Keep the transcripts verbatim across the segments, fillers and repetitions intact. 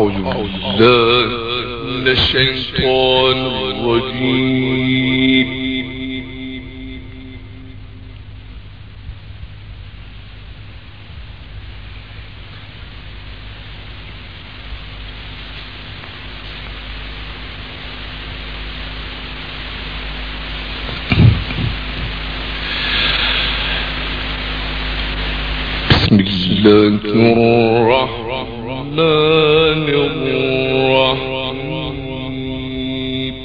أعوذ بالله من الشيطان الرجيم. بسم الله الرحمن الرحيم.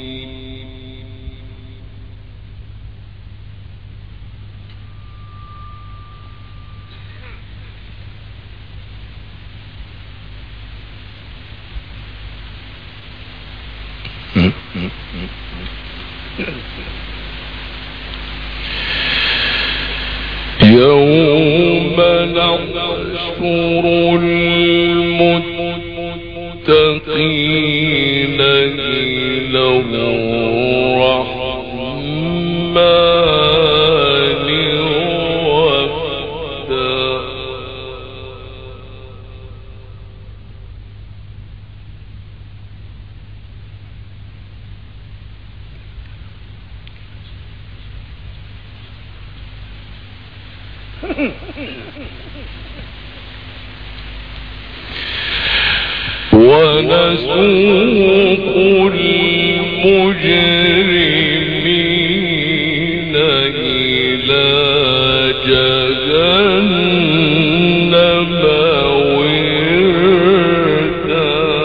يوم نحشر المتقين إلى الرحمن وفدا. ونسوق المجرمين إلى جهنم وردا.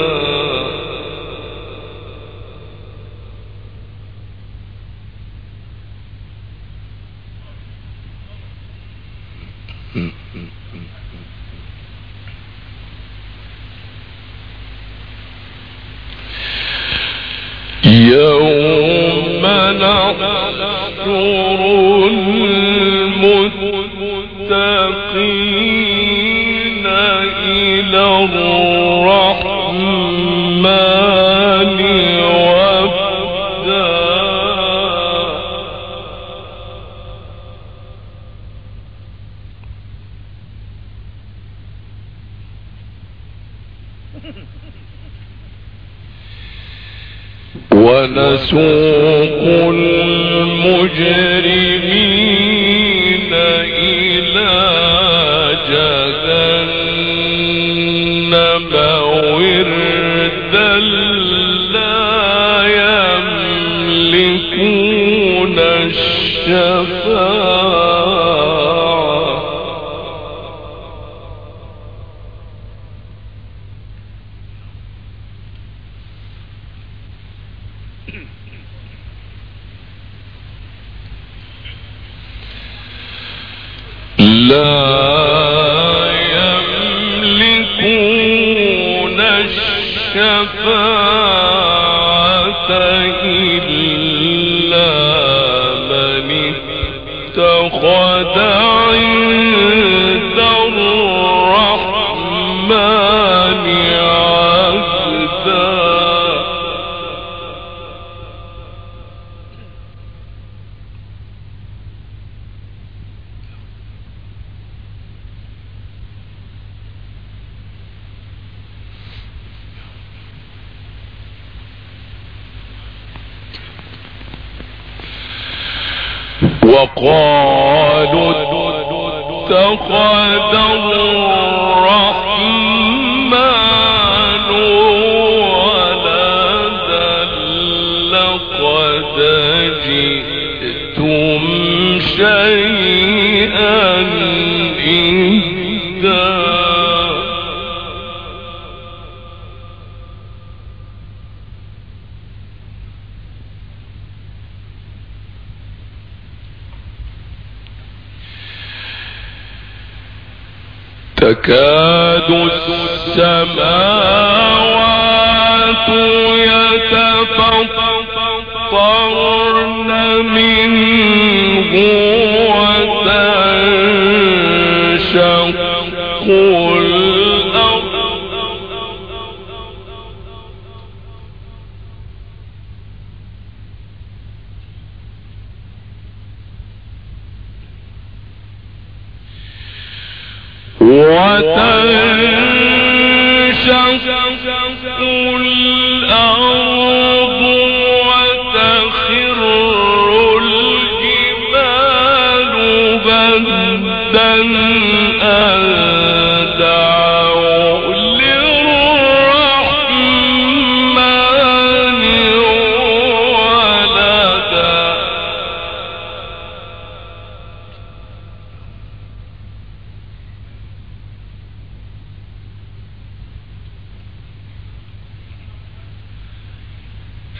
يوم نحشر المتقين إلى الرحمن وفدا. ونسوق المجرمين إلى جهنم وردا لا يملكون الشفاعة. لا يملكون الشفاعة إلا من اتخذ عند الرحمن عهدا. وقالوا اتخذ الرحمن ولدا لقد جئتم شيئا إدا. تكاد السماوات يتفطرن منه وتنشق الأرض وتنشق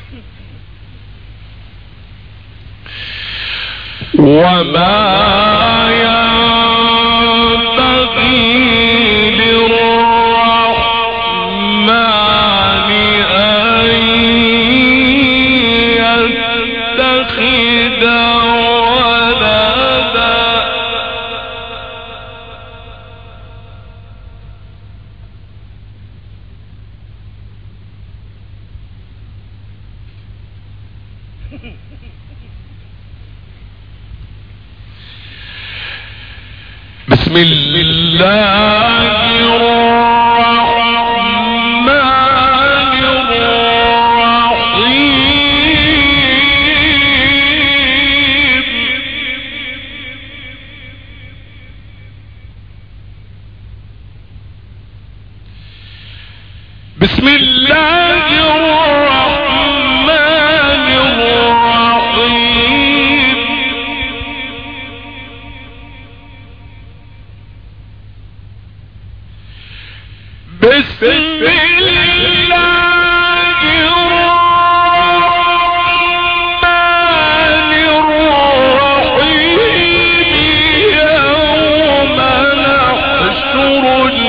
وما ينبغي للرحمن أن يتخذ ولدا بسم الله الرحمن الرحيم بسم الله الرحمن الرحيم بسم الله الرحمن الرحيم يوم نحشر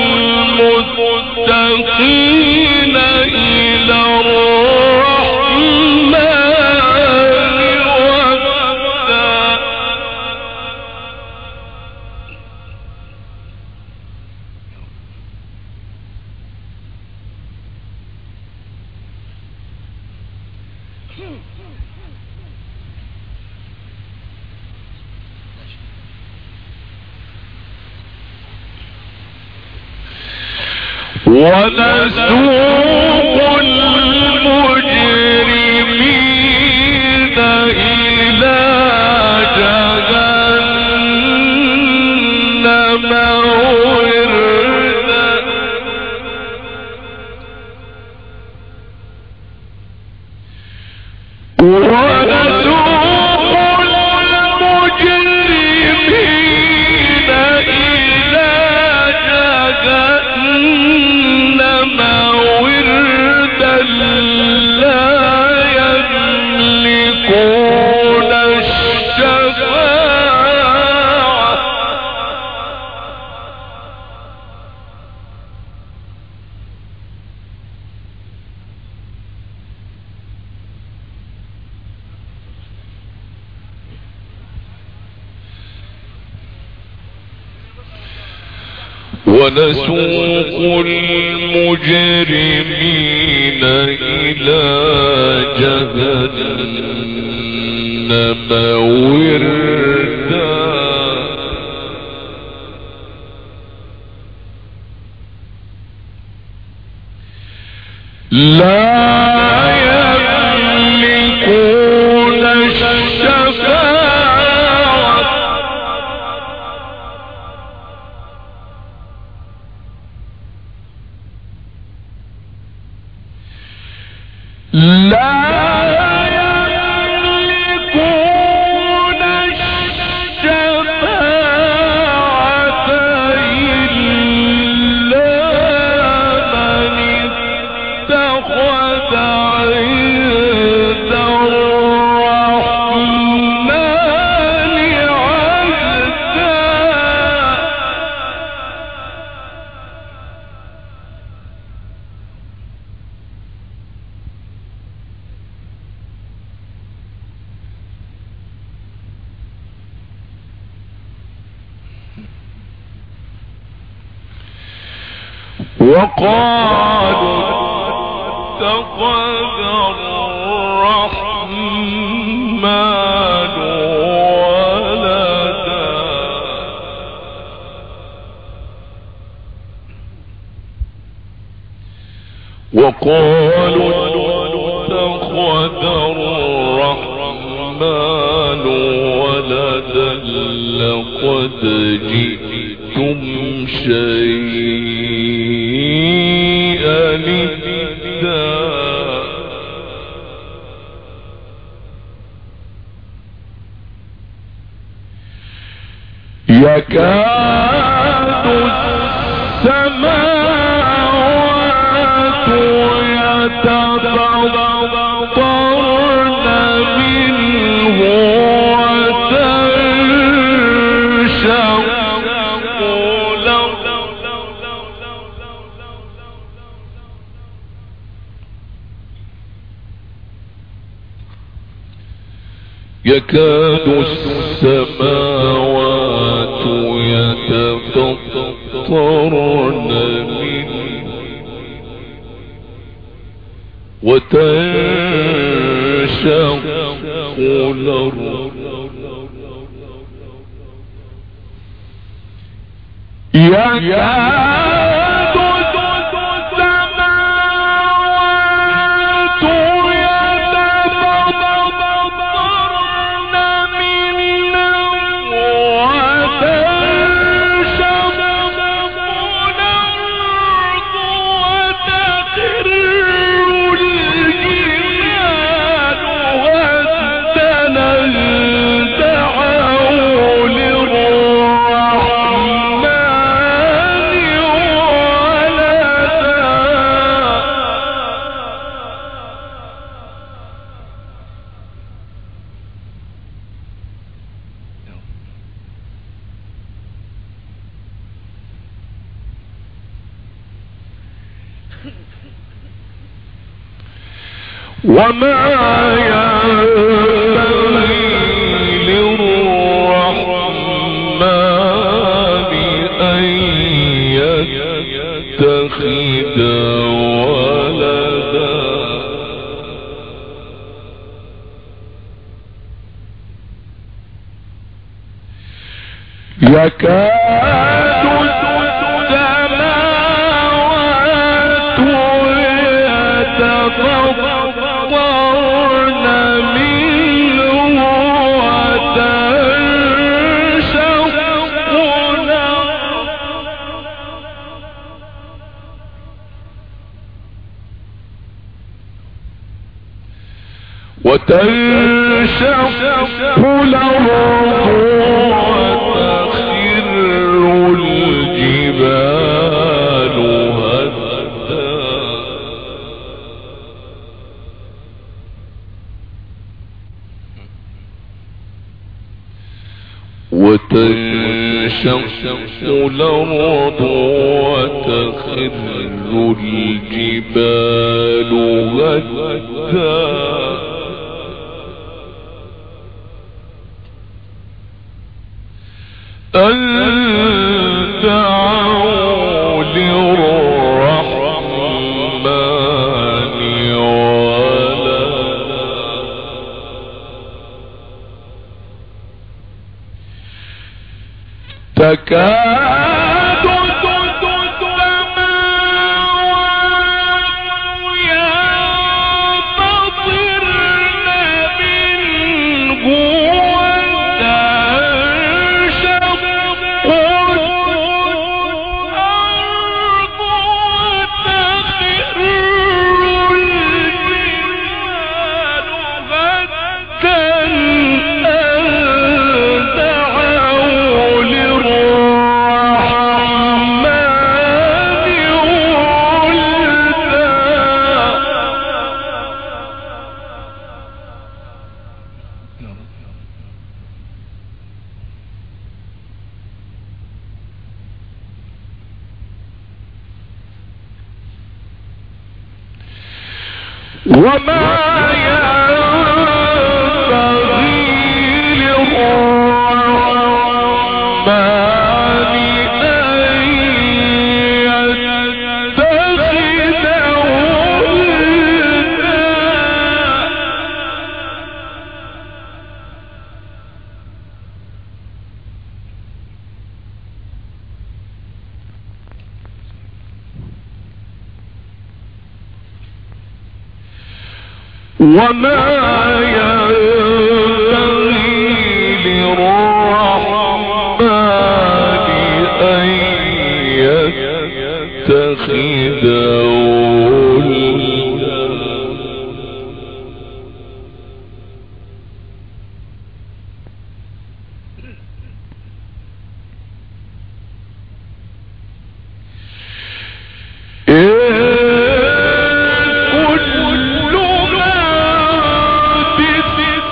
المتقين إلى الرحمن وفدا ونسوق المجرمين إلى جهنم وردا ونسوق المجرمين إلى جهنم وردا لا يملكون الشفاعة ونسوق المجرمين إلى جهنم وردا لا يملكون الشفاعة لا يملكون الشفاعة إلا من اتخذ عند الرحمن عهدا وقالوا اتخذ الرحمن ولدا وقالوا اتخذ الرحمن ولدا لقد جئتم شيئا إدا يكاد السماوات يتفطرن يكاد السماوات يتفطرن منه وتنشق الأرض يكاد السماوات يتفطرن منه وتنشق الأرض وتخر الجبال هدا أن دعوا للرحمن وما ينبغي للرحمن أن يتخذ ولدا يكاد السماوات يتفطرن منه وتنشق الأرض وتنشق الأرض وتخر الجبال هدا وتنشق الأرض وتخر الجبال هدا أن دعوا للرحمن ولدا تكاد السماوات ينفطرن منه وتنشق الأرض وتخر الجبال هدا أن دعوا للرحمن ولدا وما ينبغي للرحمن أن يتخذ ولدا وما ينبغي للرحمن أن يتخذ ولدا كل ما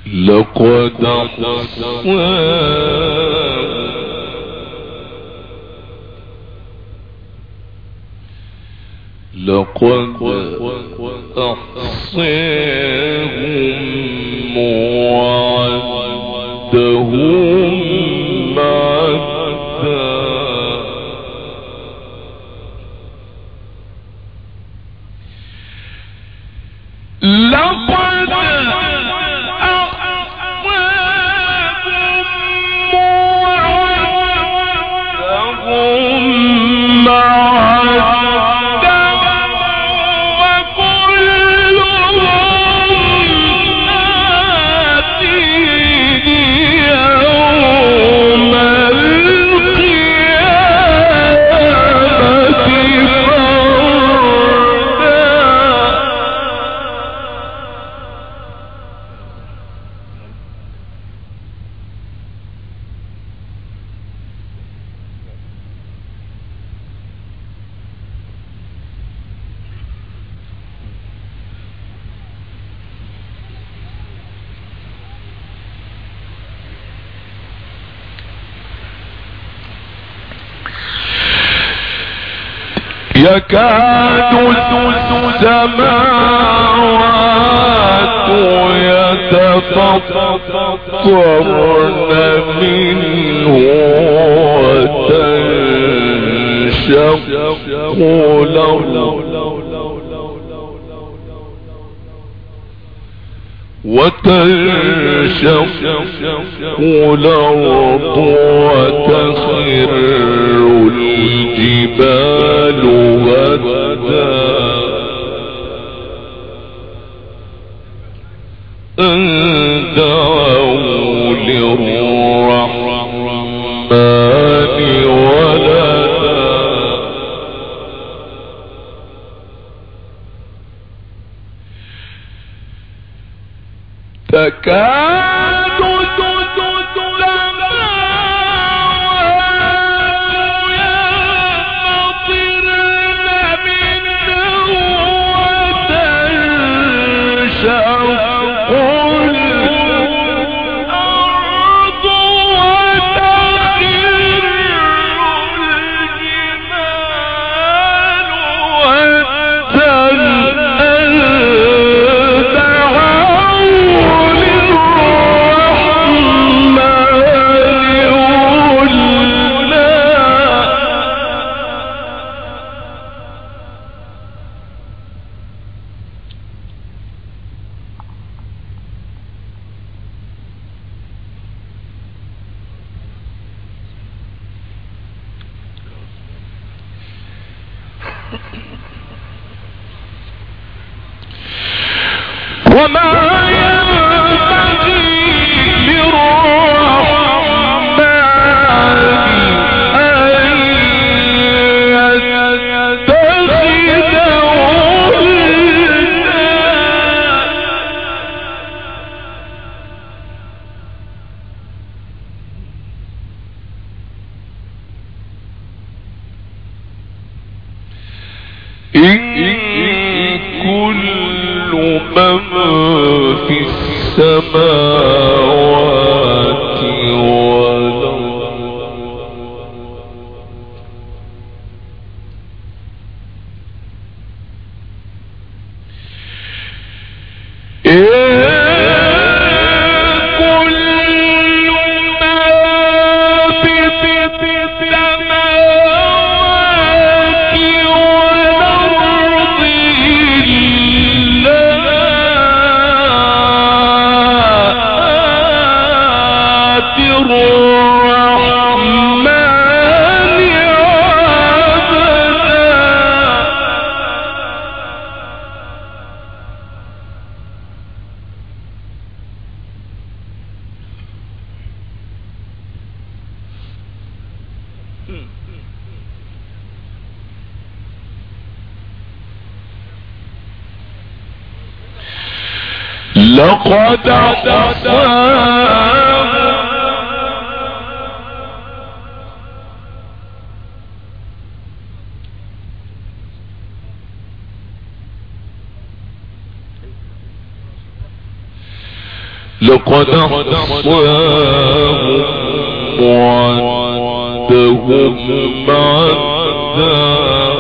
لقد أحصاهم لقد أحصاهم وعدهم عدا لقد يكاد السماوات يتفطرن منه وتنشق الأرض وتنشق الأرض وتخر الجبال هدا أن دعوا للرحمن ولدا تكاد وما ينبغي للرحمن أن يتخذ ولدا إن كل من في السماوات والأرض لقد أحصاهم لقد أحصاهم وعدهم عدا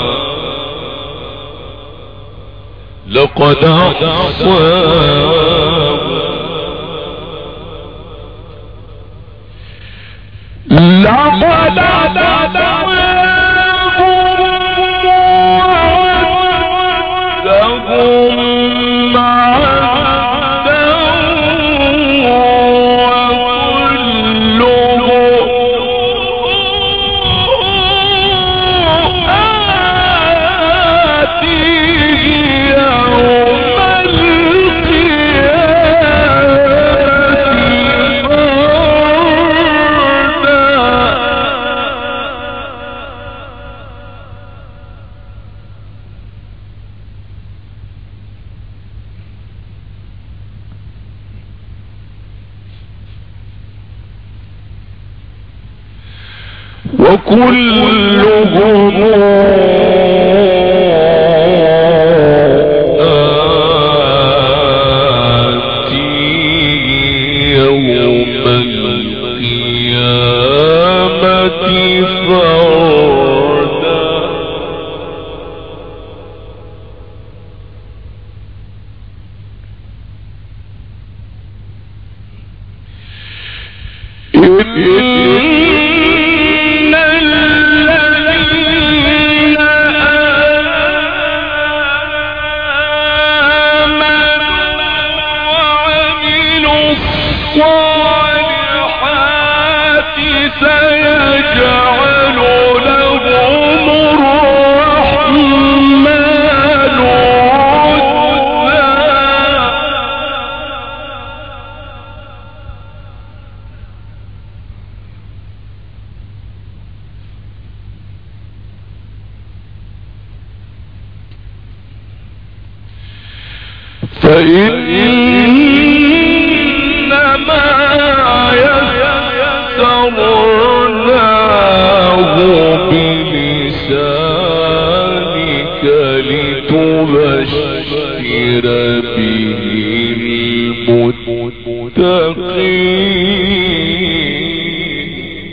لقد أحصاهم لقد أحصاهم وكلهم آتي يوم القيامة فردا سيجعل لهم الرحمن ودا فإنما يسرناه بلسانك لتبشر به المتقين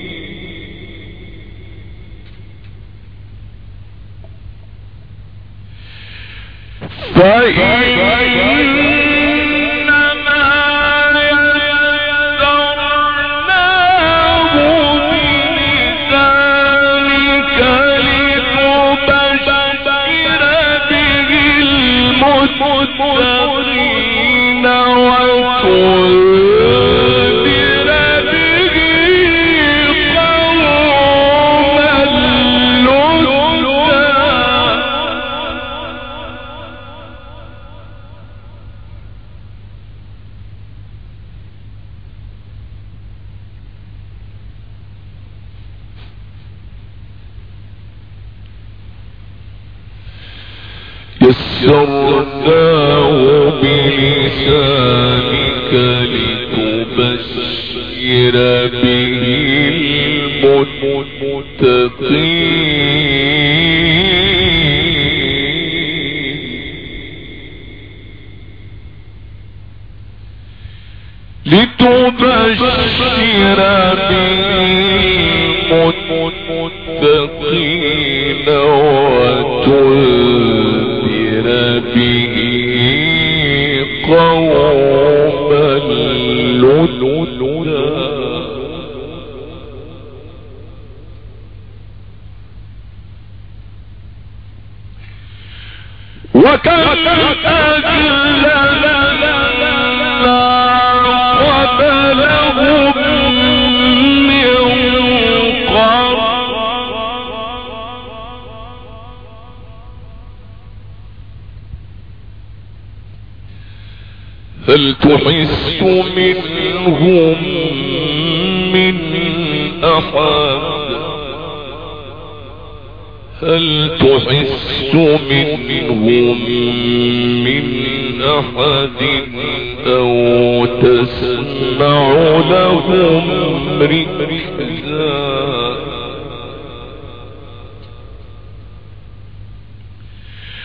فإنما يسرناه بلسانك لتبشر به المتقين وتنذر به قوما لدا يسرناه بلسانك لتبشر به المتقين لتبشر به المتقين وتنذر به قوما لدا وكم أجلنا قبلهم من قرن هل تحس منهم من أحد هل تحس منهم من أحد أو تسمع لهم ركزا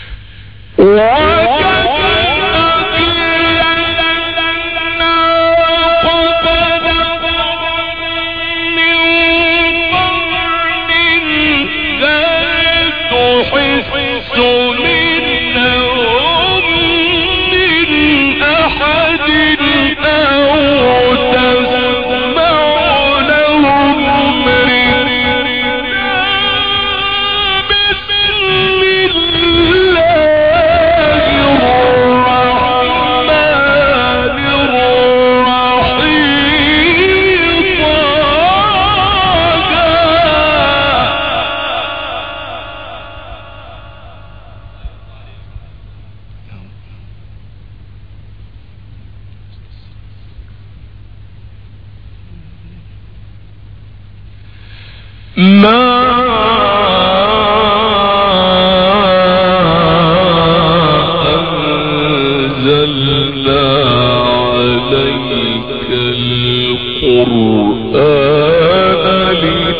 وكذلك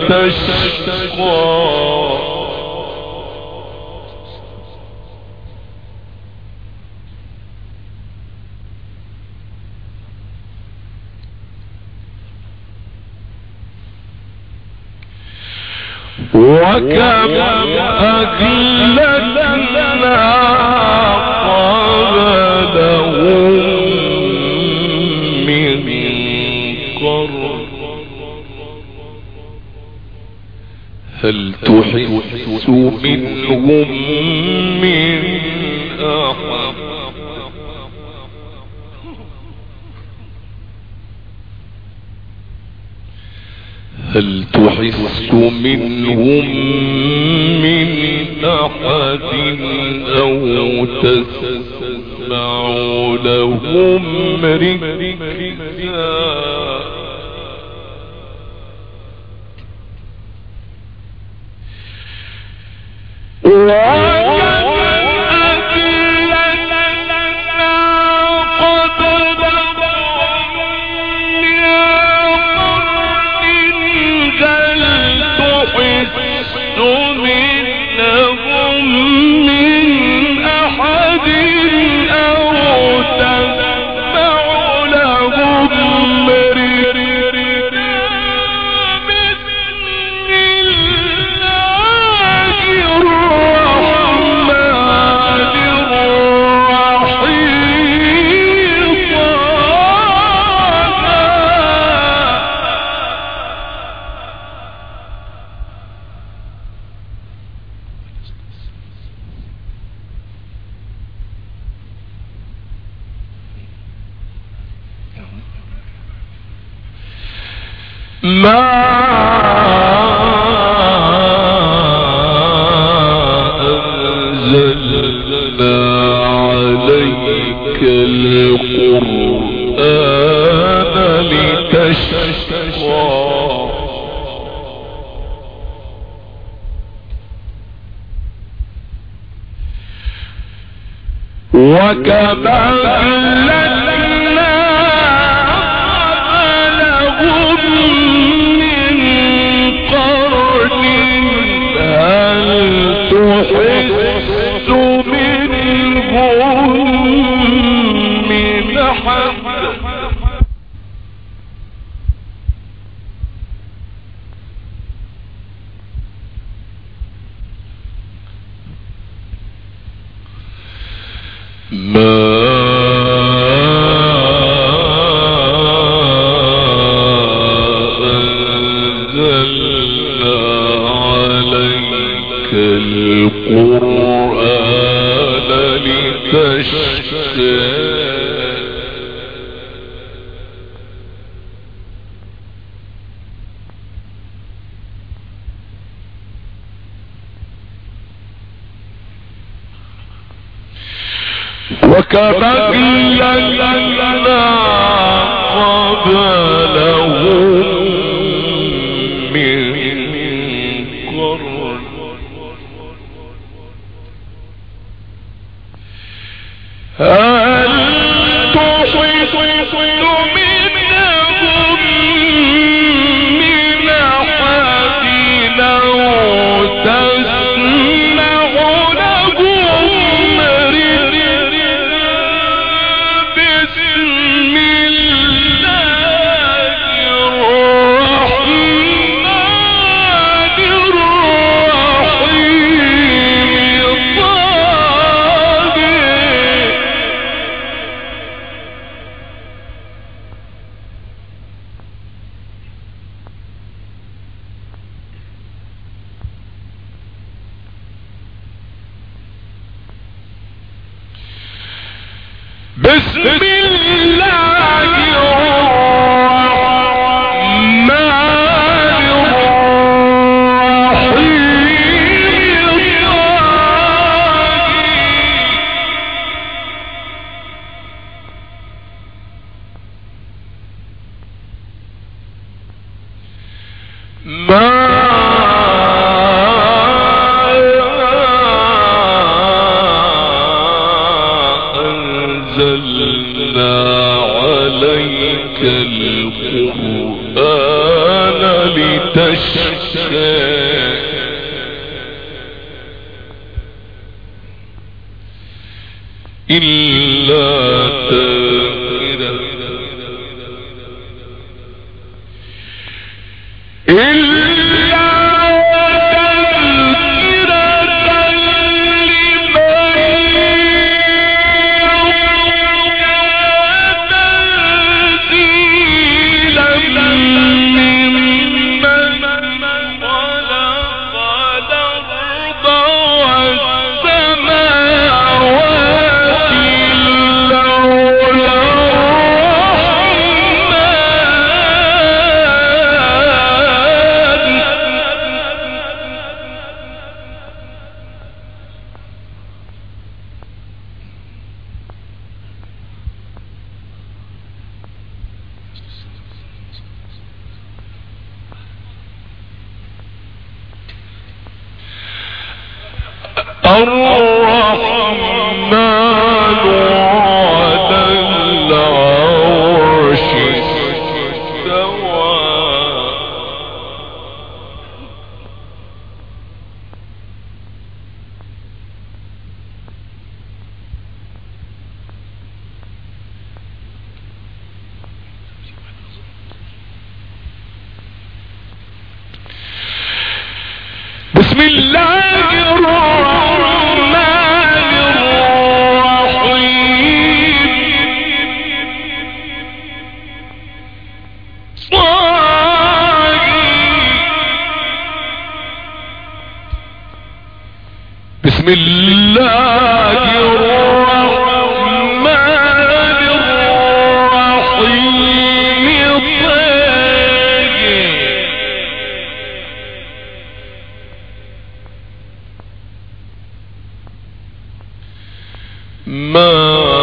لتشقى وكم أهلكنا قبلهم من قرن هل تحس منهم من أحد هل تحس منهم من أحد أو تسمع لهم ركزا ما أنزلنا عليك القرآن لتشقى وكما أهلكنا قبلهم من قرن هل تحس منهم من أحد ما أنزلنا عليك القرآن لتشقى وكما أهلكنا قبلهم من قرن هل تحس منهم من أحد أو تسمع لهم بسم الله الرحمن الرحيم ما أنزلنا عليك القرآن لتشقى لتشقى إلا تذكرة إلا الرحمن على العرش استوى بسم الله الرحمن الرحيم بسم الله الرحمن الرحيم ما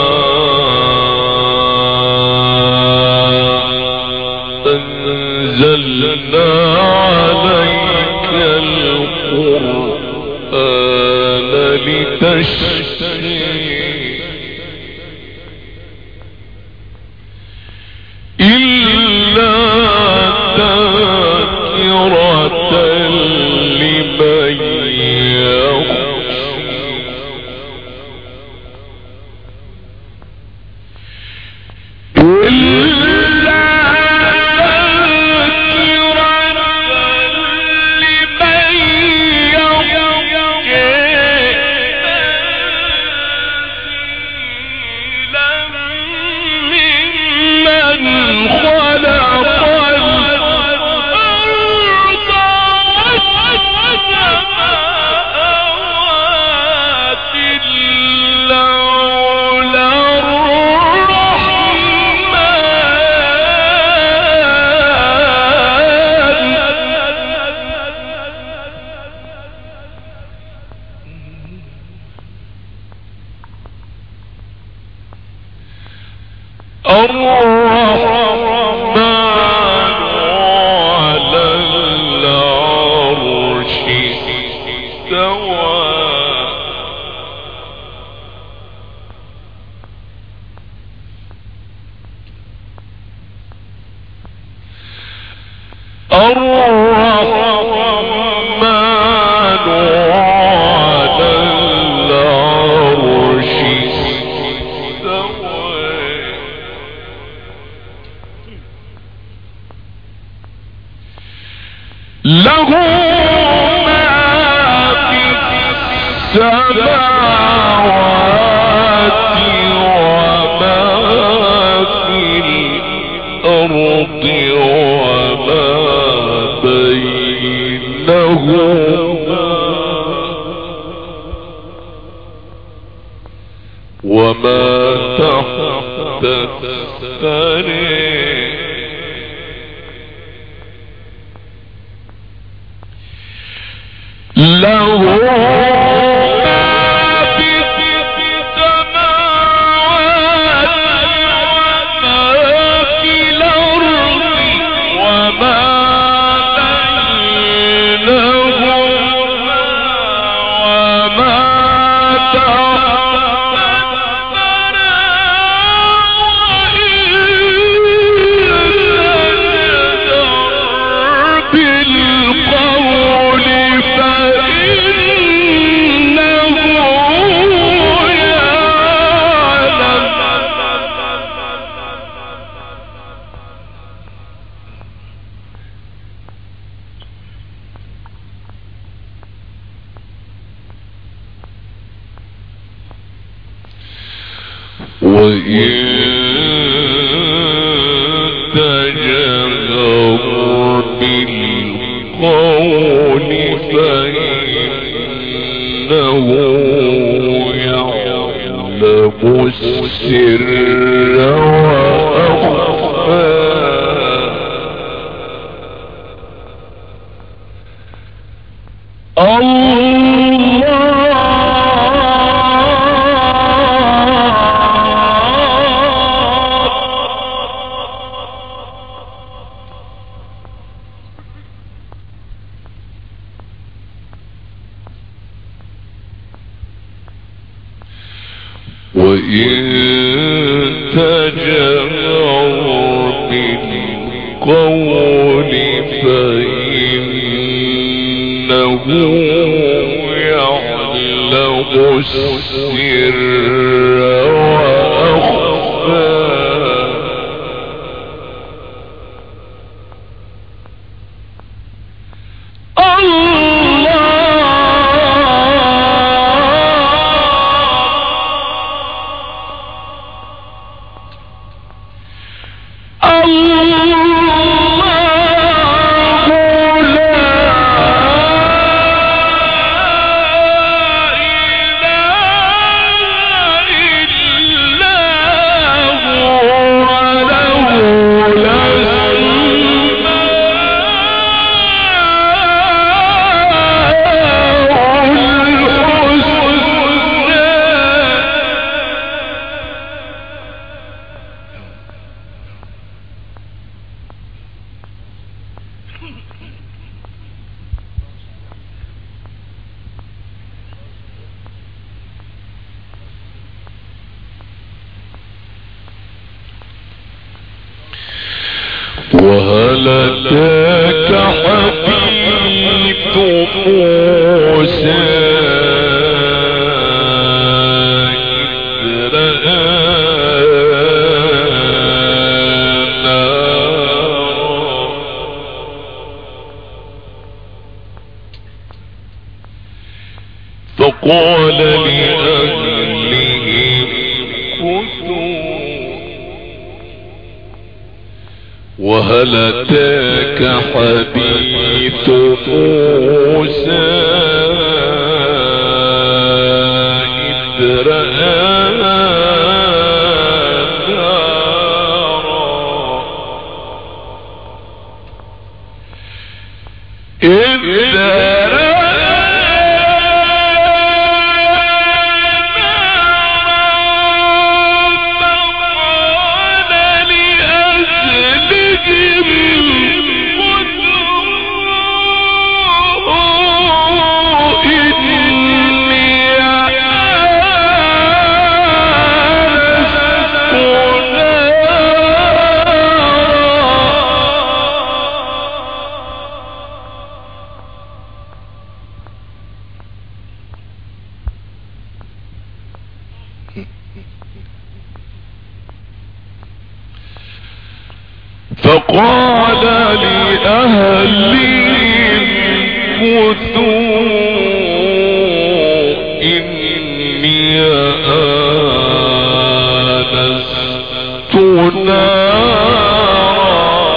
أنزلنا عليك القرآن لتشقى إلا تذكرة لمن يخشى الرحمن على العرش استوى الرحمن على العرش استوى له ما في السماوات وما في الأرض وما بينهما وما تحت الثرى له ما في السماوات وما في الأرض وما بينهما وما تحت الثرى وإن تجهر وإن تجهر بالقول فإنه يعلم السر وأخفى. وإن تجهر بالقول فإنه يعلم السر وأخفى. وهل أتاك حديث موسى إذ رأى نارا فقال لأهلهم كثوا. وهل أتاك حديث موسى إذ رأى نارا إذ فقال لأهلهم كثوا إني آنست نارا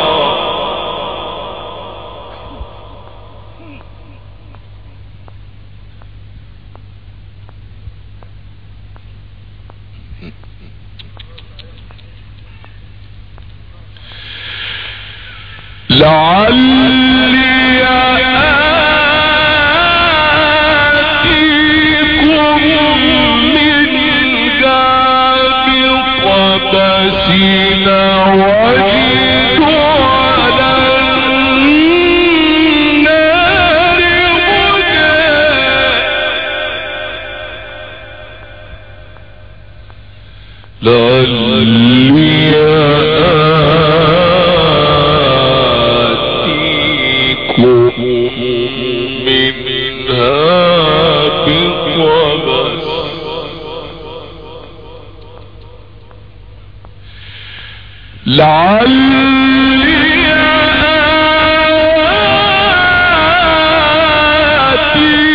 لعلي آتيكم منها بقبس وجد على النار هدى. لعلي لعلي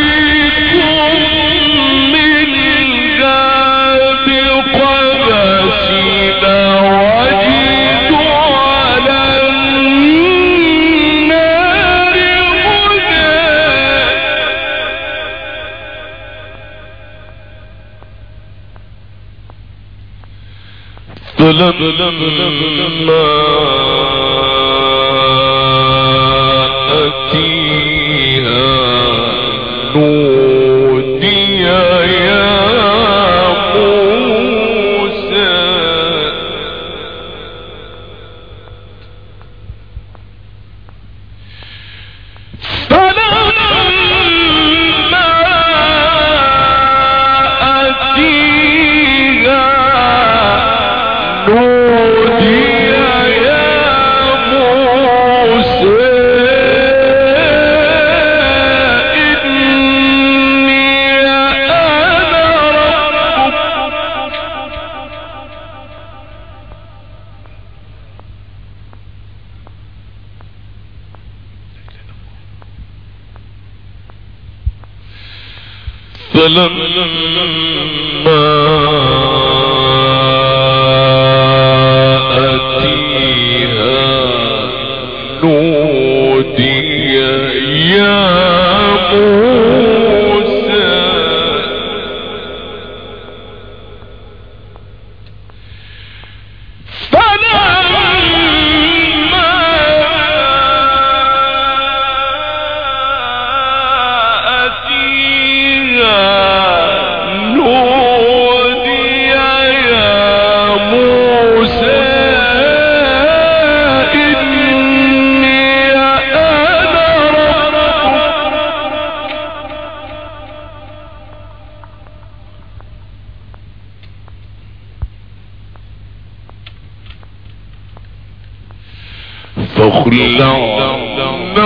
آتيكم منها بقبس فلما أتيها نودي يا موسى فلما أتيها نودي يا موسى فخلعنا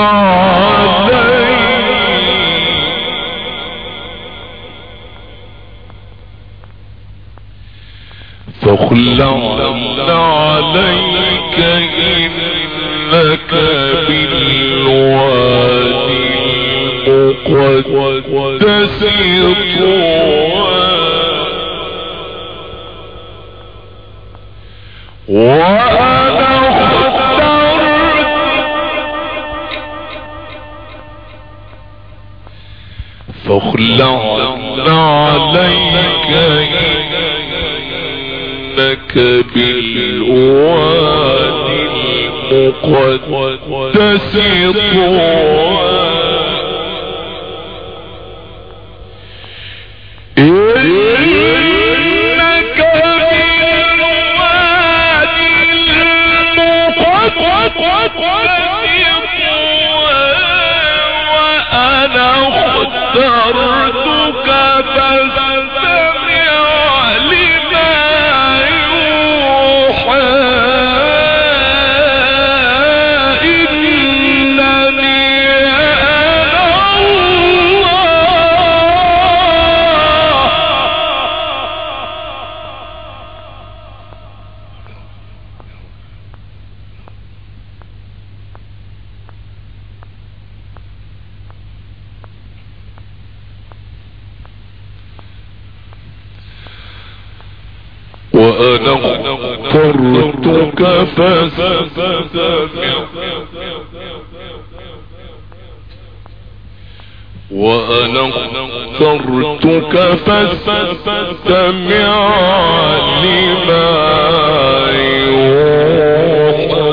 عليك فخلعنا عليك إنك بالوادي المقدس طوى وأنا فخلعنا عليك إنك بالوادي المقدس طوى إنك بالوادي المقدس طوى وأنا اخترتك فاستمع لما يوحى إنني أنا الله وأنا اخترتك فاستمع وأنا اخترتك فاستمع لما يوحى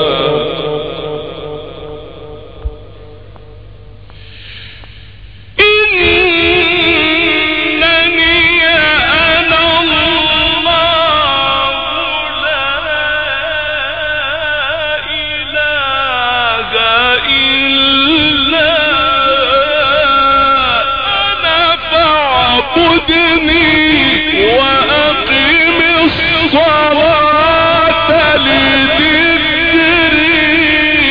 وأقم الصلاة لذكري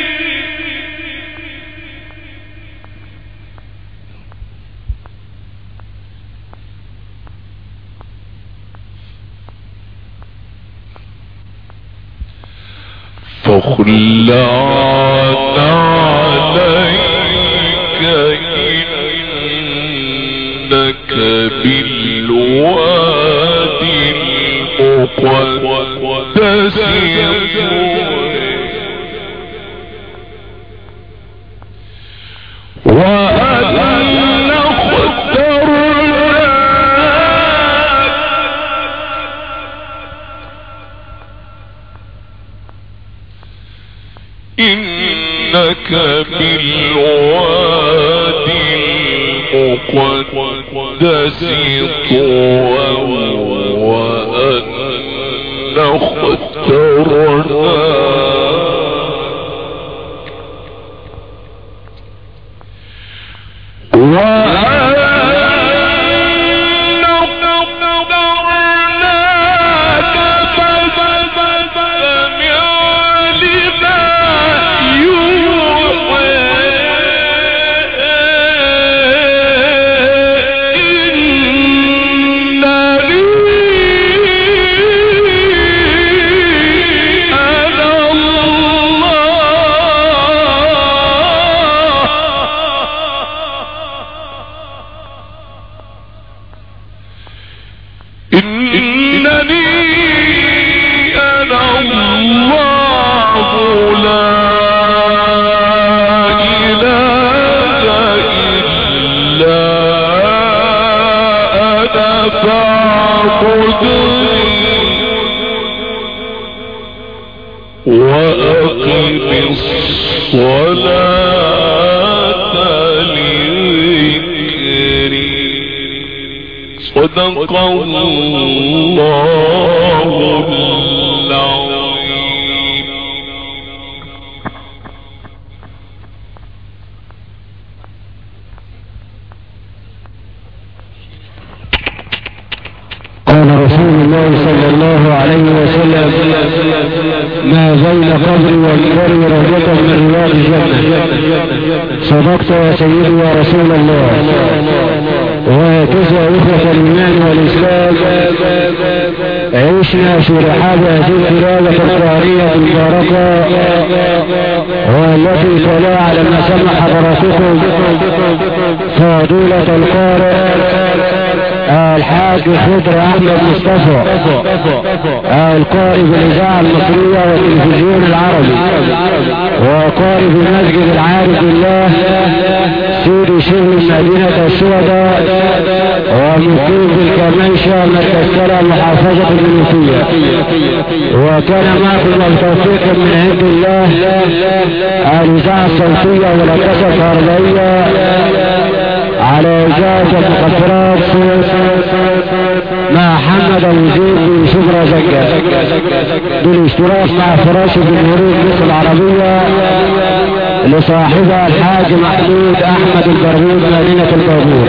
فخلعنا عليك إنك بالوادي المقدس وأنا اخترتك إنك بالوادي المقدس طوى وأنا اخترنا وأقم الصلاة لذكري. صدق الله العظيم. قال رسول الله صلى الله عليه وسلم: ما بين قبري والقبر روضة من رياض الجنة. صدقت يا سيدي يا رسول الله. وهكذا إخوة الإيمان والإسلام عشنا في رحاب هذه التلاوة القرآنية المباركة، والتي تلاها لما سمح حضراتكم فضيلة القارئ الحاج خضر احمد مصطفى القارئ بالاذاعه المصريه والتلفزيون العربي، وقارئ بمسجد العارف بالله سيدي شغل مدينه الشهداء، ومقيم بالكمانشة مركز كلا محافظه المنوفيه. وكان معكم التوفيق من عند الله الاذاعه الصوتيه والهندسه الكهربائيه على إجازة المقدرات مع محمد الوزير بن شبرا زكا بالاشتراك مع فراش جمهورية مصر العربية لصاحبها الحاج محمود أحمد البرغوث مدينة البابور.